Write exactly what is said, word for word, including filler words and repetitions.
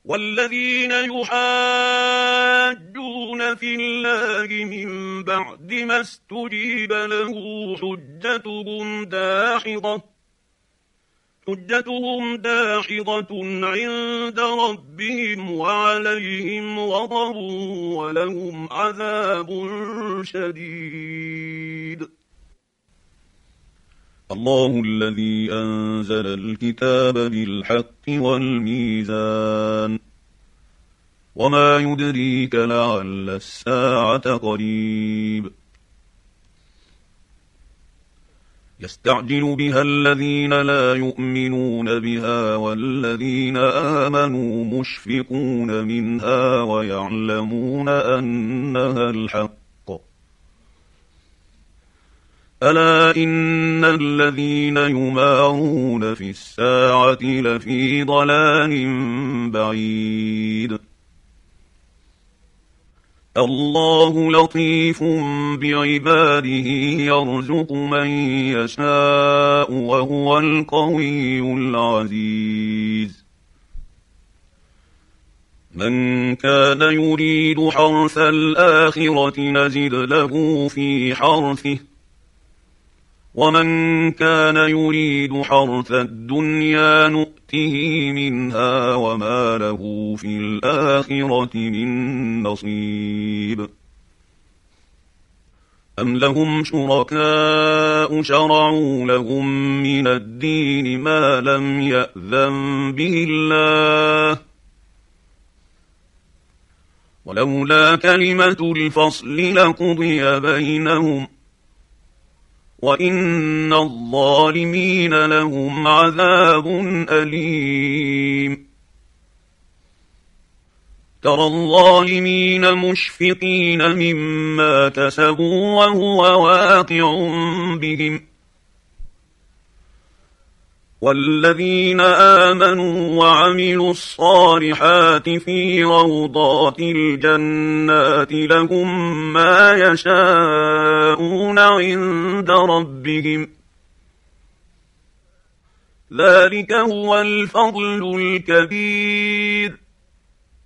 والذين يحاجون في الله من بعد ما استجيب له حجتهم داحضة حجتهم داحضة عند ربهم وعليهم غضب ولهم عذاب شديد. الله الذي أنزل الكتاب بالحق والميزان وما يدريك لعل الساعة قريب. يستعجل بها الذين لا يؤمنون بها والذين آمنوا مشفقون منها ويعلمون أنها الحق. ألا إن الذين يمارون في الساعة لفي ضلال بعيد. الله لطيف بعباده يرزق من يشاء وهو القوي العزيز. من كان يريد حرث الآخرة نزد له في حرثه ومن كان يريد حرث الدنيا نؤته منها وما له في الآخرة من نصيب. أم لهم شركاء شرعوا لهم من الدين ما لم يأذن به الله ولولا كلمة الفصل لقضي بينهم وإن الظالمين لهم عذاب أليم. ترى الظالمين مشفقين مما كسبوا وهو واقع بهم والذين آمنوا وعملوا الصالحات في روضات الجنات لهم ما يشاءون عند ربهم ذلك هو الفضل الكبير.